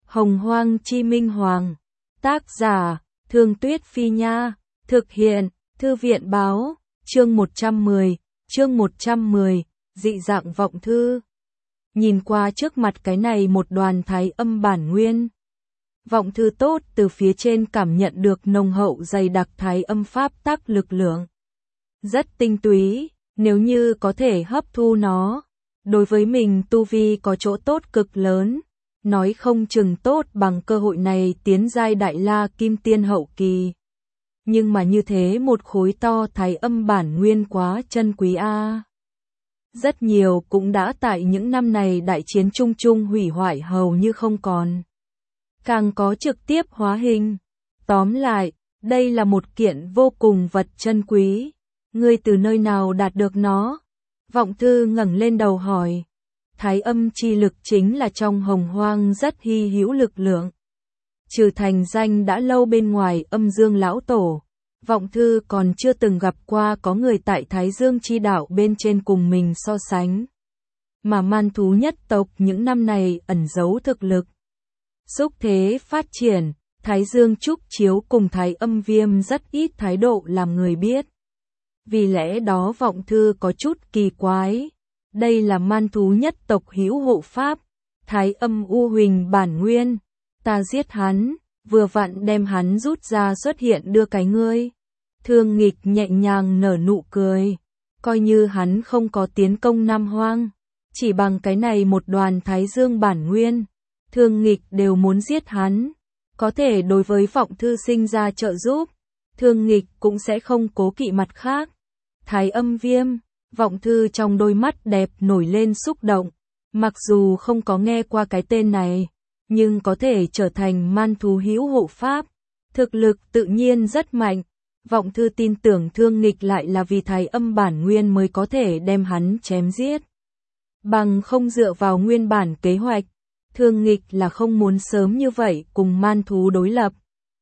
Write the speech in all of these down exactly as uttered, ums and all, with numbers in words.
Hồng Hoang Chi Minh Hoàng. Tác giả, Thương Tuyết Phi Nha. Thực hiện, Thư viện Báo. Chương một trăm mười. Chương một trăm mười. Dị dạng vọng thư. Nhìn qua trước mặt cái này một đoàn thái âm bản nguyên. Vọng thư tốt từ phía trên cảm nhận được nồng hậu dày đặc thái âm pháp tắc lực lượng. Rất tinh túy, nếu như có thể hấp thu nó, đối với mình tu vi có chỗ tốt cực lớn, nói không chừng tốt bằng cơ hội này tiến giai đại la kim tiên hậu kỳ. Nhưng mà như thế một khối to thái âm bản nguyên quá chân quý a. Rất nhiều cũng đã tại những năm này đại chiến chung chung hủy hoại hầu như không còn. Càng có trực tiếp hóa hình. Tóm lại, đây là một kiện vô cùng vật chân quý. Ngươi từ nơi nào đạt được nó? Vọng thư ngẩng lên đầu hỏi. Thái âm chi lực chính là trong hồng hoang rất hy hữu lực lượng. Trừ thành danh đã lâu bên ngoài âm dương lão tổ, vọng thư còn chưa từng gặp qua có người tại Thái Dương chi đạo bên trên cùng mình so sánh. Mà man thú nhất tộc những năm này ẩn giấu thực lực. Xúc thế phát triển, Thái Dương trúc chiếu cùng Thái âm viêm rất ít thái độ làm người biết. Vì lẽ đó vọng thư có chút kỳ quái. Đây là man thú nhất tộc hữu hộ pháp, Thái âm u huỳnh bản nguyên. Ta giết hắn, vừa vặn đem hắn rút ra xuất hiện đưa cái ngươi. Thương Nghịch nhẹ nhàng nở nụ cười. Coi như hắn không có tiến công Nam Hoang, chỉ bằng cái này một đoàn Thái Dương bản nguyên, Thương Nghịch đều muốn giết hắn. Có thể đối với vọng thư sinh ra trợ giúp, Thương Nghịch cũng sẽ không cố kỵ mặt khác. Thái âm viêm, vọng thư trong đôi mắt đẹp nổi lên xúc động. Mặc dù không có nghe qua cái tên này, nhưng có thể trở thành man thú hữu hộ pháp. Thực lực tự nhiên rất mạnh. Vọng thư tin tưởng Thương Nghịch lại là vì thái âm bản nguyên mới có thể đem hắn chém giết. Bằng không dựa vào nguyên bản kế hoạch, Thương Nghịch là không muốn sớm như vậy cùng man thú đối lập.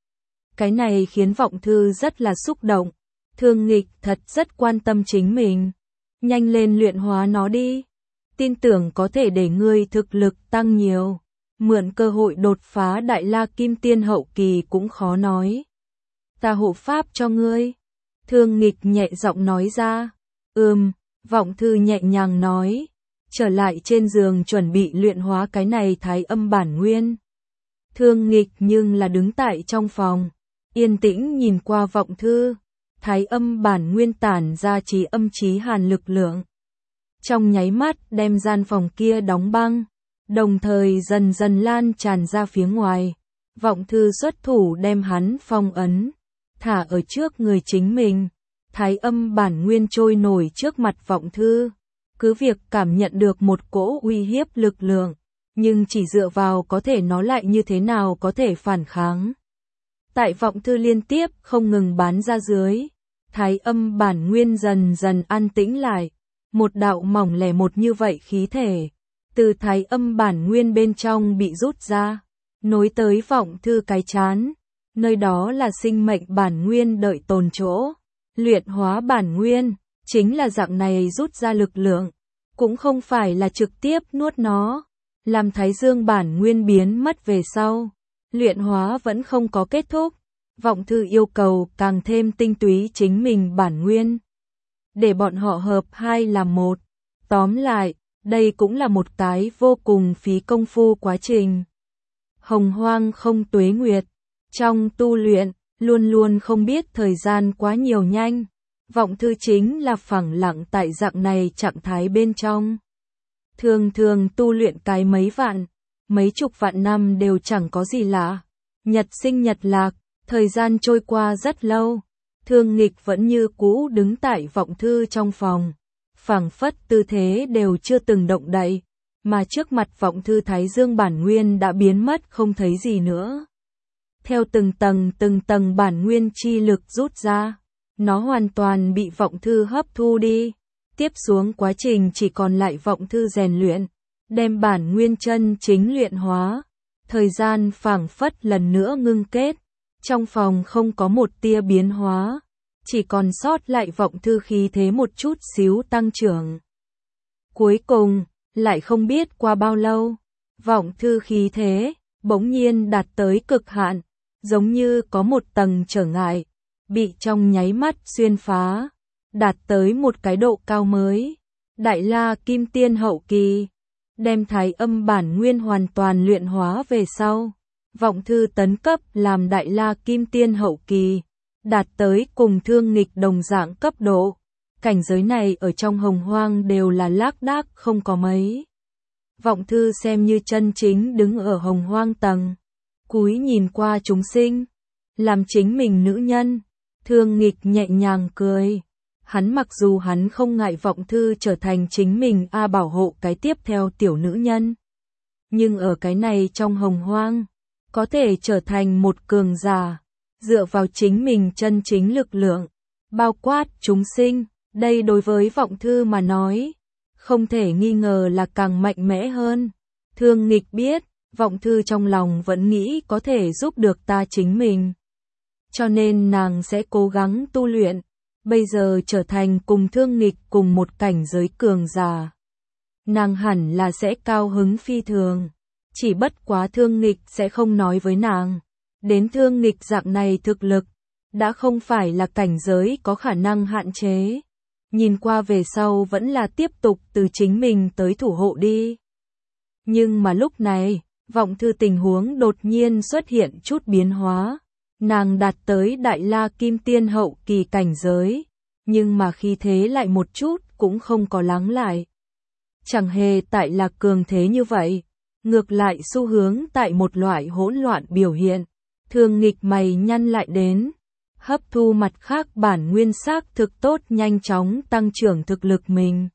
Cái này khiến vọng thư rất là xúc động. Thương Nghịch thật rất quan tâm chính mình. Nhanh lên luyện hóa nó đi. Tin tưởng có thể để ngươi thực lực tăng nhiều. Mượn cơ hội đột phá đại la kim tiên hậu kỳ cũng khó nói. Ta hộ pháp cho ngươi. Thương Nghịch nhẹ giọng nói ra. Ừm, vọng thư nhẹ nhàng nói. Trở lại trên giường chuẩn bị luyện hóa cái này thái âm bản nguyên. Thương Nghịch nhưng là đứng tại trong phòng. Yên tĩnh nhìn qua vọng thư. Thái âm bản nguyên tản ra trí âm trí hàn lực lượng. Trong nháy mắt đem gian phòng kia đóng băng. Đồng thời dần dần lan tràn ra phía ngoài. Vọng thư xuất thủ đem hắn phong ấn. Thả ở trước người chính mình. Thái âm bản nguyên trôi nổi trước mặt vọng thư. Cứ việc cảm nhận được một cỗ uy hiếp lực lượng. Nhưng chỉ dựa vào có thể nó lại như thế nào có thể phản kháng. Tại vọng thư liên tiếp không ngừng bán ra dưới. Thái âm bản nguyên dần dần an tĩnh lại. Một đạo mỏng lẻ một như vậy khí thể. Từ thái âm bản nguyên bên trong bị rút ra. Nối tới vọng thư cái chán. Nơi đó là sinh mệnh bản nguyên đợi tồn chỗ. Luyện hóa bản nguyên, chính là dạng này rút ra lực lượng. Cũng không phải là trực tiếp nuốt nó. Làm Thái Dương bản nguyên biến mất về sau. Luyện hóa vẫn không có kết thúc. Vọng thư yêu cầu càng thêm tinh túy chính mình bản nguyên. Để bọn họ hợp hai làm một. Tóm lại, đây cũng là một cái vô cùng phí công phu quá trình. Hồng hoang không tuế nguyệt. Trong tu luyện, luôn luôn không biết thời gian quá nhiều nhanh. Vọng thư chính là phẳng lặng tại dạng này trạng thái bên trong. Thường thường tu luyện cái mấy vạn, mấy chục vạn năm đều chẳng có gì lạ. Nhật sinh nhật lạc, thời gian trôi qua rất lâu. Thương Nghịch vẫn như cũ đứng tại vọng thư trong phòng. Phảng phất tư thế đều chưa từng động đậy. Mà trước mặt vọng thư Thái Dương bản nguyên đã biến mất không thấy gì nữa. Theo từng tầng từng tầng bản nguyên chi lực rút ra, nó hoàn toàn bị vọng thư hấp thu đi. Tiếp xuống quá trình chỉ còn lại vọng thư rèn luyện, đem bản nguyên chân chính luyện hóa. Thời gian phảng phất lần nữa ngưng kết, trong phòng không có một tia biến hóa, chỉ còn sót lại vọng thư khí thế một chút xíu tăng trưởng. Cuối cùng, lại không biết qua bao lâu, vọng thư khí thế bỗng nhiên đạt tới cực hạn, giống như có một tầng trở ngại, bị trong nháy mắt xuyên phá, đạt tới một cái độ cao mới. Đại La Kim Tiên hậu kỳ, đem Thái Âm bản nguyên hoàn toàn luyện hóa về sau, Vọng Thư tấn cấp làm Đại La Kim Tiên hậu kỳ, đạt tới cùng Thương Nghịch đồng dạng cấp độ. Cảnh giới này ở trong Hồng Hoang đều là lác đác không có mấy. Vọng Thư xem như chân chính đứng ở Hồng Hoang tầng, cúi nhìn qua chúng sinh, làm chính mình nữ nhân. Thương Nghịch nhẹ nhàng cười. Hắn mặc dù hắn không ngại Vọng Thư trở thành chính mình a bảo hộ cái tiếp theo tiểu nữ nhân. Nhưng ở cái này trong Hồng Hoang, có thể trở thành một cường giả, dựa vào chính mình chân chính lực lượng, bao quát chúng sinh, đây đối với Vọng Thư mà nói, không thể nghi ngờ là càng mạnh mẽ hơn. Thương Nghịch biết, Vọng Thư trong lòng vẫn nghĩ có thể giúp được ta chính mình. Cho nên nàng sẽ cố gắng tu luyện, bây giờ trở thành cùng Thương Nghịch cùng một cảnh giới cường giả. Nàng hẳn là sẽ cao hứng phi thường, chỉ bất quá Thương Nghịch sẽ không nói với nàng. Đến Thương Nghịch dạng này thực lực, đã không phải là cảnh giới có khả năng hạn chế. Nhìn qua về sau vẫn là tiếp tục từ chính mình tới thủ hộ đi. Nhưng mà lúc này, Vọng Thư tình huống đột nhiên xuất hiện chút biến hóa. Nàng đạt tới Đại La Kim Tiên hậu kỳ cảnh giới, nhưng mà khi thế lại một chút cũng không có lắng lại. Chẳng hề tại là cường thế như vậy, ngược lại xu hướng tại một loại hỗn loạn biểu hiện. Thương Nghịch mày nhăn lại đến, hấp thu mặt khác bản nguyên xác thực tốt nhanh chóng tăng trưởng thực lực mình.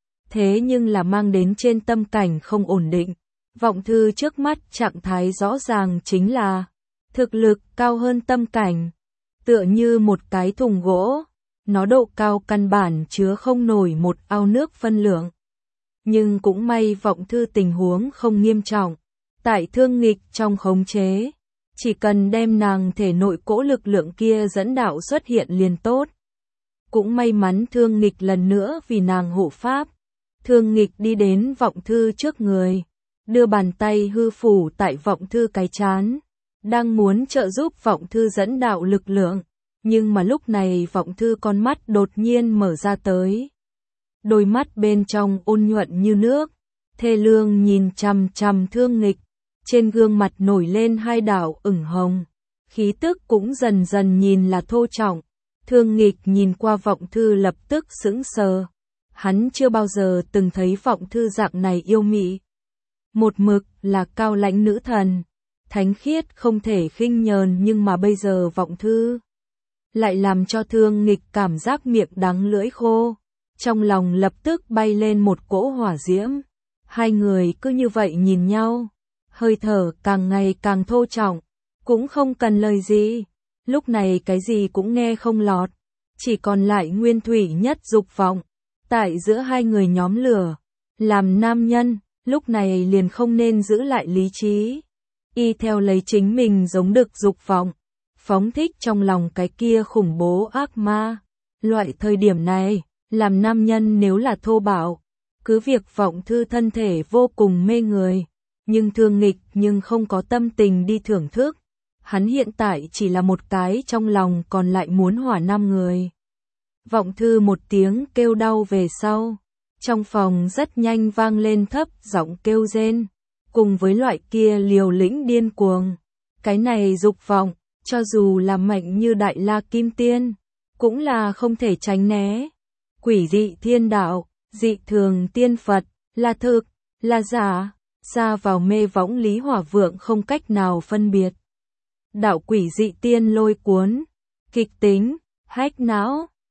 Thế nhưng là mang đến trên tâm cảnh không ổn định. Vọng Thư trước mắt trạng thái rõ ràng chính là thực lực cao hơn tâm cảnh, tựa như một cái thùng gỗ, nó độ cao căn bản chứa không nổi một ao nước phân lượng. Nhưng cũng may Vọng Thư tình huống không nghiêm trọng, tại Thương Nghịch trong khống chế, chỉ cần đem nàng thể nội cỗ lực lượng kia dẫn đạo xuất hiện liền tốt. Cũng may mắn Thương Nghịch lần nữa vì nàng hộ pháp. Thương Nghịch đi đến Vọng Thư trước người, đưa bàn tay hư phủ tại Vọng Thư cái trán, đang muốn trợ giúp Vọng Thư dẫn đạo lực lượng, nhưng mà lúc này Vọng Thư con mắt đột nhiên mở ra tới. Đôi mắt bên trong ôn nhuận như nước, thê lương nhìn chằm chằm Thương Nghịch, trên gương mặt nổi lên hai đạo ửng hồng, khí tức cũng dần dần nhìn là thô trọng. Thương Nghịch nhìn qua Vọng Thư lập tức sững sờ, hắn chưa bao giờ từng thấy Vọng Thư dạng này yêu mị. Một mực là cao lãnh nữ thần, thánh khiết không thể khinh nhờn, nhưng mà bây giờ Vọng Thư lại làm cho Thương Nghịch cảm giác miệng đắng lưỡi khô, trong lòng lập tức bay lên một cỗ hỏa diễm. Hai người cứ như vậy nhìn nhau, hơi thở càng ngày càng thô trọng, cũng không cần lời gì, lúc này cái gì cũng nghe không lọt, chỉ còn lại nguyên thủy nhất dục vọng. Tại giữa hai người nhóm lửa, làm nam nhân, lúc này liền không nên giữ lại lý trí, y theo lấy chính mình giống được dục vọng, phóng thích trong lòng cái kia khủng bố ác ma. Loại thời điểm này, làm nam nhân nếu là thô bạo, cứ việc Vọng Thư thân thể vô cùng mê người, nhưng Thương Nghịch nhưng không có tâm tình đi thưởng thức. Hắn hiện tại chỉ là một cái trong lòng còn lại muốn hỏa năm người. Vọng Thư một tiếng kêu đau về sau, trong phòng rất nhanh vang lên thấp giọng kêu rên, cùng với loại kia liều lĩnh điên cuồng. Cái này dục vọng, cho dù là mạnh như Đại La Kim Tiên, cũng là không thể tránh né. Quỷ dị thiên đạo, dị thường tiên Phật, là thực, là giả, xa vào mê võng Lý Hỏa Vượng không cách nào phân biệt. Đạo quỷ dị tiên lôi cuốn, kịch tính, hách não,